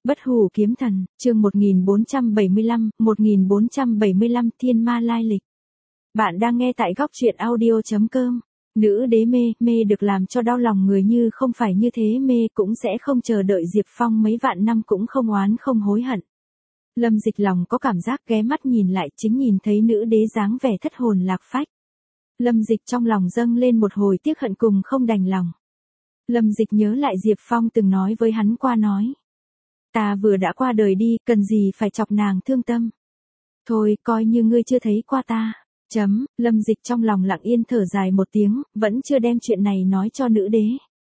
Bất hủ kiếm thần, chương 1475 thiên ma lai lịch. Bạn đang nghe tại góc truyện audio.com. Nữ đế mê được làm cho đau lòng người như không phải như thế mê cũng sẽ không chờ đợi Diệp Phong mấy vạn năm cũng không oán không hối hận. Lâm Dịch lòng có cảm giác ghé mắt nhìn lại chính nhìn thấy nữ đế dáng vẻ thất hồn lạc phách. Lâm Dịch trong lòng dâng lên một hồi tiếc hận cùng không đành lòng. Lâm Dịch nhớ lại Diệp Phong từng nói với hắn qua nói. Ta vừa đã qua đời đi, cần gì phải chọc nàng thương tâm. Thôi, coi như ngươi chưa thấy qua ta. Lâm Dịch trong lòng lặng yên thở dài một tiếng, vẫn chưa đem chuyện này nói cho nữ đế.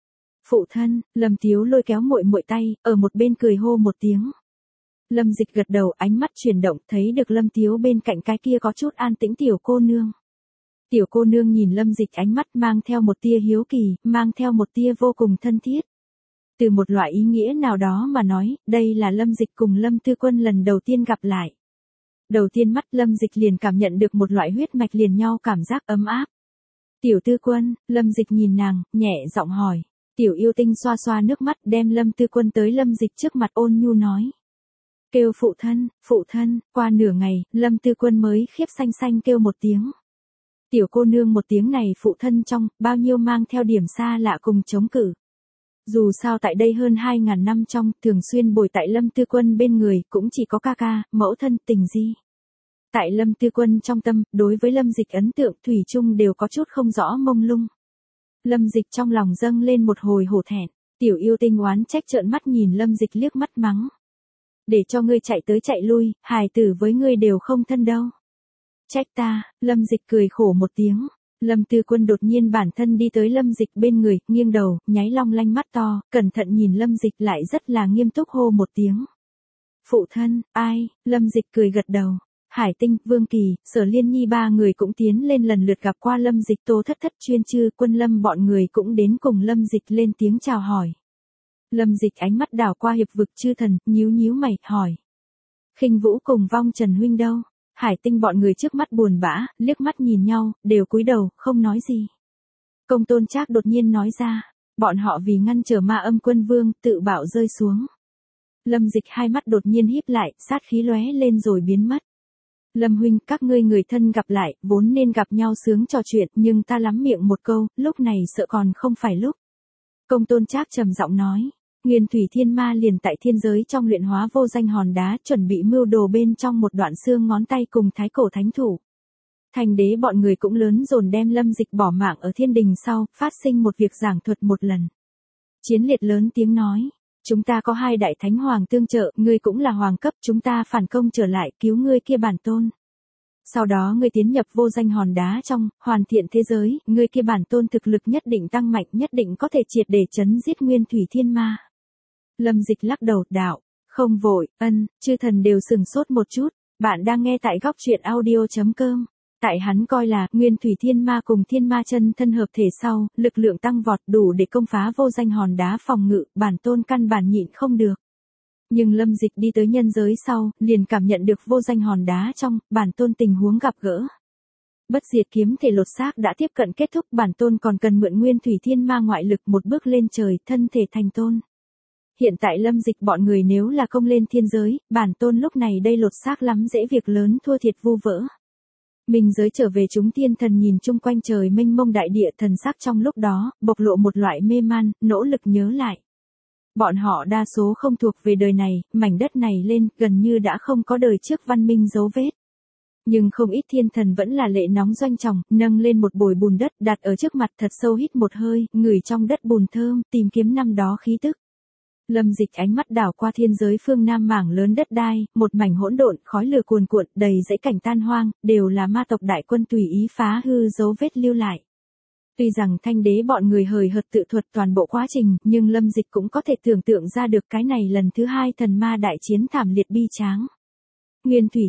Phụ thân, Lâm Tiếu lôi kéo muội muội tay, ở một bên cười hô một tiếng. Lâm Dịch gật đầu, ánh mắt chuyển động, thấy được Lâm Tiếu bên cạnh cái kia có chút an tĩnh tiểu cô nương. Tiểu cô nương nhìn Lâm Dịch ánh mắt mang theo một tia hiếu kỳ, mang theo một tia vô cùng thân thiết. Từ một loại ý nghĩa nào đó mà nói, đây là Lâm Dịch cùng Lâm Tư Quân lần đầu tiên gặp lại. Đầu tiên mắt Lâm Dịch liền cảm nhận được một loại huyết mạch liền nhau cảm giác ấm áp. Tiểu Tư Quân, Lâm Dịch nhìn nàng, nhẹ giọng hỏi. Tiểu yêu tinh xoa xoa nước mắt đem Lâm Tư Quân tới Lâm Dịch trước mặt ôn nhu nói. Kêu phụ thân, qua nửa ngày, Lâm Tư Quân mới khiếp xanh xanh kêu một tiếng. Tiểu cô nương một tiếng này phụ thân trong, bao nhiêu mang theo điểm xa lạ cùng chống cự. Dù sao tại đây hơn 2.000 năm trong, thường xuyên bồi tại Lâm Tư Quân bên người, cũng chỉ có ca ca, mẫu thân, tình di. Tại Lâm Tư Quân trong tâm, đối với Lâm Dịch ấn tượng thủy chung đều có chút không rõ mông lung. Lâm Dịch trong lòng dâng lên một hồi hổ thẹn, tiểu yêu tinh oán trách trợn mắt nhìn Lâm Dịch liếc mắt mắng. Để cho ngươi chạy tới chạy lui, hài tử với ngươi đều không thân đâu. Trách ta, Lâm Dịch cười khổ một tiếng. Lâm Tư Quân đột nhiên bản thân đi tới Lâm Dịch bên người, nghiêng đầu, nháy long lanh mắt to, cẩn thận nhìn Lâm Dịch lại rất là nghiêm túc hô một tiếng. Phụ thân, ai? Lâm Dịch cười gật đầu. Hải Tinh, Vương Kỳ, Sở Liên Nhi ba người cũng tiến lên lần lượt gặp qua Lâm Dịch, Tô Thất Thất, Chuyên Chư, Quân Lâm bọn người cũng đến cùng Lâm Dịch lên tiếng chào hỏi. Lâm Dịch ánh mắt đảo qua hiệp vực chư thần, nhíu mày, hỏi. Khinh Vũ cùng Vong Trần huynh đâu? Hải Tinh bọn người trước mắt buồn bã, liếc mắt nhìn nhau, đều cúi đầu, không nói gì. Công Tôn Trác đột nhiên nói ra, bọn họ vì ngăn trở Ma Âm Quân Vương, tự bạo rơi xuống. Lâm Dịch hai mắt đột nhiên híp lại, sát khí lóe lên rồi biến mất. Lâm huynh, các ngươi người thân gặp lại, vốn nên gặp nhau sướng trò chuyện, nhưng ta lắm miệng một câu, lúc này sợ còn không phải lúc. Công Tôn Trác trầm giọng nói. Nguyên thủy thiên ma liền tại thiên giới trong luyện hóa vô danh hòn đá, chuẩn bị mưu đồ bên trong một đoạn xương ngón tay cùng thái cổ thánh thủ. Thành đế bọn người cũng lớn dồn đem Lâm Dịch bỏ mạng ở thiên đình sau, phát sinh một việc giảng thuật một lần. Chiến liệt lớn tiếng nói, chúng ta có 2 đại thánh hoàng tương trợ, ngươi cũng là hoàng cấp, chúng ta phản công trở lại cứu ngươi kia bản tôn. Sau đó ngươi tiến nhập vô danh hòn đá trong, hoàn thiện thế giới, ngươi kia bản tôn thực lực nhất định tăng mạnh, nhất định có thể triệt để chấn giết nguyên thủy thiên ma. Lâm Dịch lắc đầu, đạo, không vội, chư thần đều sừng sốt một chút, bạn đang nghe tại góc truyện audio.com. Tại hắn coi là, nguyên thủy thiên ma cùng thiên ma chân thân hợp thể sau, lực lượng tăng vọt đủ để công phá vô danh hòn đá phòng ngự, bản tôn căn bản nhịn không được. Nhưng Lâm Dịch đi tới nhân giới sau, liền cảm nhận được vô danh hòn đá trong, bản tôn tình huống gặp gỡ. Bất diệt kiếm thể lột xác đã tiếp cận kết thúc, bản tôn còn cần mượn nguyên thủy thiên ma ngoại lực một bước lên trời, thân thể thành tôn. Hiện tại Lâm Dịch bọn người nếu là công lên thiên giới, bản tôn lúc này đây lột xác lắm dễ việc lớn thua thiệt vu vỡ. Minh giới trở về chúng thiên thần nhìn chung quanh trời mênh mông đại địa thần sắc trong lúc đó, bộc lộ một loại mê man, nỗ lực nhớ lại. Bọn họ đa số không thuộc về đời này, mảnh đất này lên, gần như đã không có đời trước văn minh dấu vết. Nhưng không ít thiên thần vẫn là lệ nóng doanh trọng, nâng lên một bồi bùn đất đặt ở trước mặt thật sâu hít một hơi, ngửi trong đất bùn thơm, tìm kiếm năm đó khí tức. Lâm Dịch ánh mắt đảo qua thiên giới phương nam mảng lớn đất đai, một mảnh hỗn độn, khói lửa cuồn cuộn, đầy dãy cảnh tan hoang, đều là ma tộc đại quân tùy ý phá hư dấu vết lưu lại. Tuy rằng thanh đế bọn người hời hợt tự thuật toàn bộ quá trình, nhưng Lâm Dịch cũng có thể tưởng tượng ra được cái này lần thứ 2 thần ma đại chiến thảm liệt bi tráng. Nguyên thủy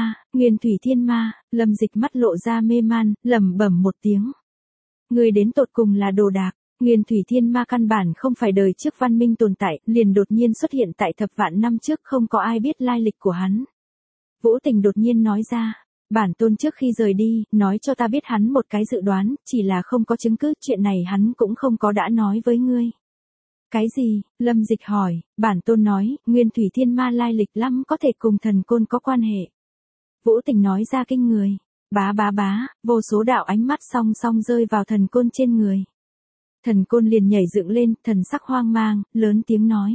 thiên ma, Lâm Dịch mắt lộ ra mê man, lẩm bẩm một tiếng. Người đến tột cùng là đồ đạc. Nguyên thủy thiên ma căn bản không phải đời trước văn minh tồn tại, liền đột nhiên xuất hiện tại thập vạn năm trước, không có ai biết lai lịch của hắn. Vũ Tình đột nhiên nói ra, bản tôn trước khi rời đi, nói cho ta biết hắn một cái dự đoán, chỉ là không có chứng cứ, chuyện này hắn cũng không có đã nói với ngươi. Cái gì? Lâm Dịch hỏi, bản tôn nói, Nguyên Thủy Thiên Ma lai lịch lắm có thể cùng thần côn có quan hệ. Vũ Tình nói ra kinh người. Bá bá bá, vô số đạo ánh mắt song song rơi vào thần côn trên người. Thần côn liền nhảy dựng lên, thần sắc hoang mang, lớn tiếng nói.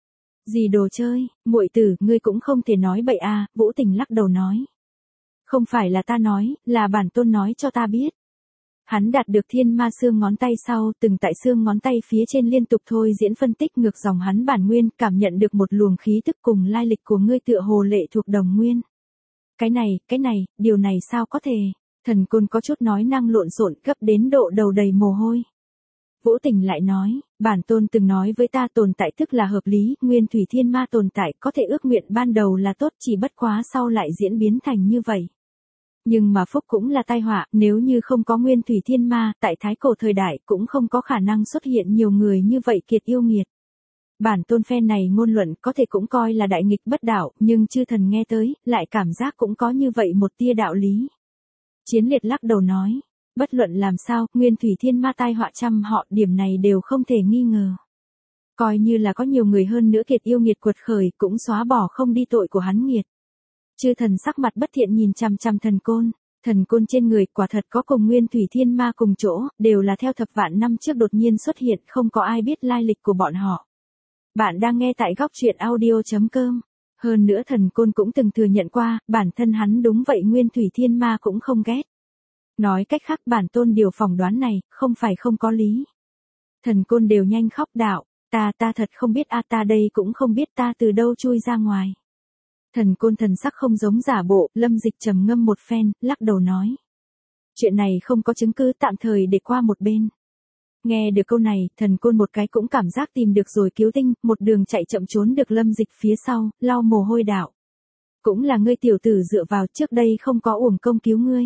Gì đồ chơi, muội tử, ngươi cũng không thể nói bậy à, Vũ Tình lắc đầu nói. Không phải là ta nói, là bản tôn nói cho ta biết. Hắn đạt được thiên ma xương ngón tay sau, từng tại xương ngón tay phía trên liên tục thôi diễn phân tích ngược dòng hắn bản nguyên, cảm nhận được một luồng khí tức cùng lai lịch của ngươi tựa hồ lệ thuộc đồng nguyên. Cái này, điều này sao có thể? Thần côn có chút nói năng lộn xộn, gấp đến độ đầu đầy mồ hôi. Vũ Tình lại nói, bản tôn từng nói với ta tồn tại tức là hợp lý, Nguyên Thủy Thiên Ma tồn tại có thể ước nguyện ban đầu là tốt, chỉ bất quá sau lại diễn biến thành như vậy. Nhưng mà phúc cũng là tai họa, nếu như không có Nguyên Thủy Thiên Ma, tại thái cổ thời đại cũng không có khả năng xuất hiện nhiều người như vậy kiệt yêu nghiệt. Bản tôn phen này ngôn luận có thể cũng coi là đại nghịch bất đạo, nhưng chư thần nghe tới, lại cảm giác cũng có như vậy một tia đạo lý. Chiến Liệt lắc đầu nói, bất luận làm sao, Nguyên Thủy Thiên Ma tai họa trăm họ, điểm này đều không thể nghi ngờ. Coi như là có nhiều người hơn nữa kiệt yêu nghiệt quật khởi, cũng xóa bỏ không đi tội của hắn nghiệt. Chư thần sắc mặt bất thiện nhìn chằm chằm thần côn trên người quả thật có cùng Nguyên Thủy Thiên Ma cùng chỗ, đều là theo thập vạn năm trước đột nhiên xuất hiện, không có ai biết lai lịch của bọn họ. Bạn đang nghe tại góc truyện audio.com. Hơn nữa thần côn cũng từng thừa nhận qua, bản thân hắn đúng vậy Nguyên Thủy Thiên Ma cũng không ghét. Nói cách khác bản tôn điều phỏng đoán này, không phải không có lý. Thần côn đều nhanh khóc đạo, ta thật không biết ta đây cũng không biết ta từ đâu chui ra ngoài. Thần côn thần sắc không giống giả bộ, Lâm Dịch trầm ngâm một phen, lắc đầu nói. Chuyện này không có chứng cứ, tạm thời để qua một bên. Nghe được câu này, thần côn một cái cũng cảm giác tìm được rồi cứu tinh, một đường chạy chậm trốn được Lâm Dịch phía sau, lau mồ hôi đạo. Cũng là ngươi tiểu tử dựa vào, trước đây không có uổng công cứu ngươi.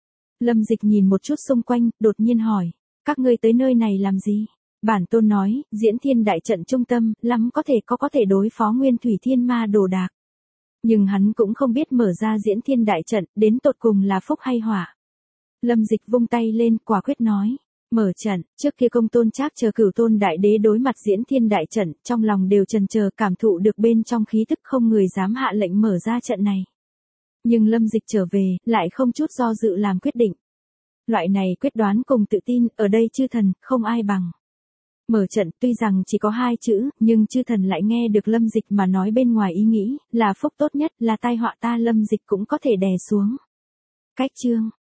Lâm Dịch nhìn một chút xung quanh, đột nhiên hỏi, các ngươi tới nơi này làm gì? Bản tôn nói, Diễn Thiên đại trận trung tâm, lắm có thể đối phó Nguyên Thủy Thiên Ma đồ đạc. Nhưng hắn cũng không biết mở ra Diễn Thiên đại trận, đến tột cùng là phúc hay họa. Lâm Dịch vung tay lên, quả quyết nói, mở trận. Trước kia Công Tôn Trác chờ Cửu Tôn đại đế đối mặt Diễn Thiên đại trận, trong lòng đều chần chờ, cảm thụ được bên trong khí tức, không người dám hạ lệnh mở ra trận này. Nhưng Lâm Dịch trở về, lại không chút do dự làm quyết định. Loại này quyết đoán cùng tự tin, ở đây chư thần, không ai bằng. Mở trận, tuy rằng chỉ có 2 chữ, nhưng chư thần lại nghe được Lâm Dịch mà nói bên ngoài ý nghĩ, là phúc tốt nhất, là tai họa ta Lâm Dịch cũng có thể đè xuống. Cách chương.